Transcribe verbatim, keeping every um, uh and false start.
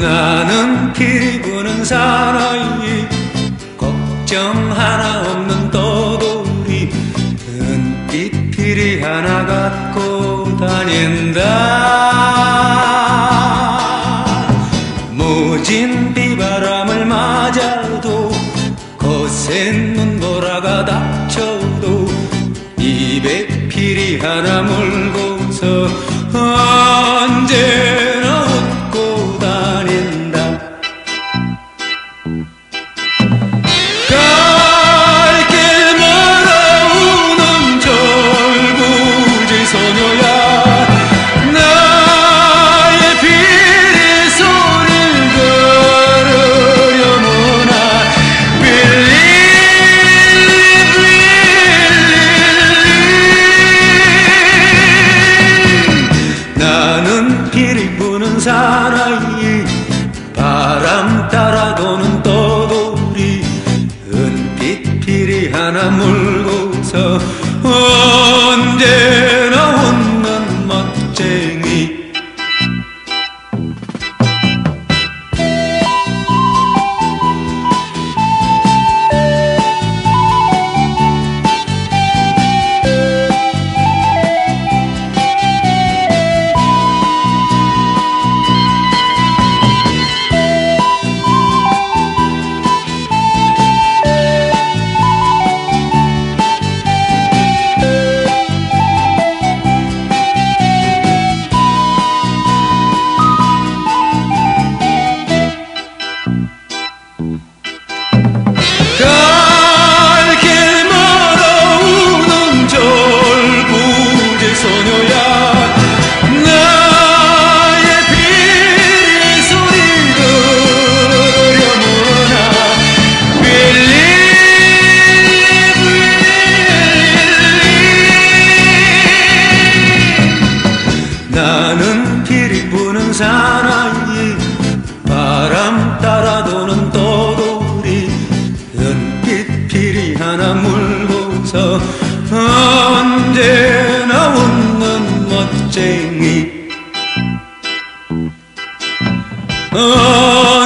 나는 피 부는 사나이 걱정 하나 없는 떠돌이 은빛 피리 하나 갖고 다닌다. 모진 비바람을 맞아도 거센 눈보라가 닥쳐도 입에 피리 하나 물고서 언제나 웃고 다닌다. 갈 길 멀어 우는 절구지 소녀야 나의 피리 소리를 들으려무나 빌리 나는 피리 부는 사나이 바람 따라 도는 떠돌이 은빛 피리 하나 물고서 언제나 웃는 멋쟁이. 갈 길 멀어 우는 절구지 소녀야 나의 피리 소리 들으려무나 빌리 빌리 나는 피리 부는 사나이 바람 따라 도는 떠돌이 은빛 피리 하나 물고서 언제나 웃는 멋쟁이. 어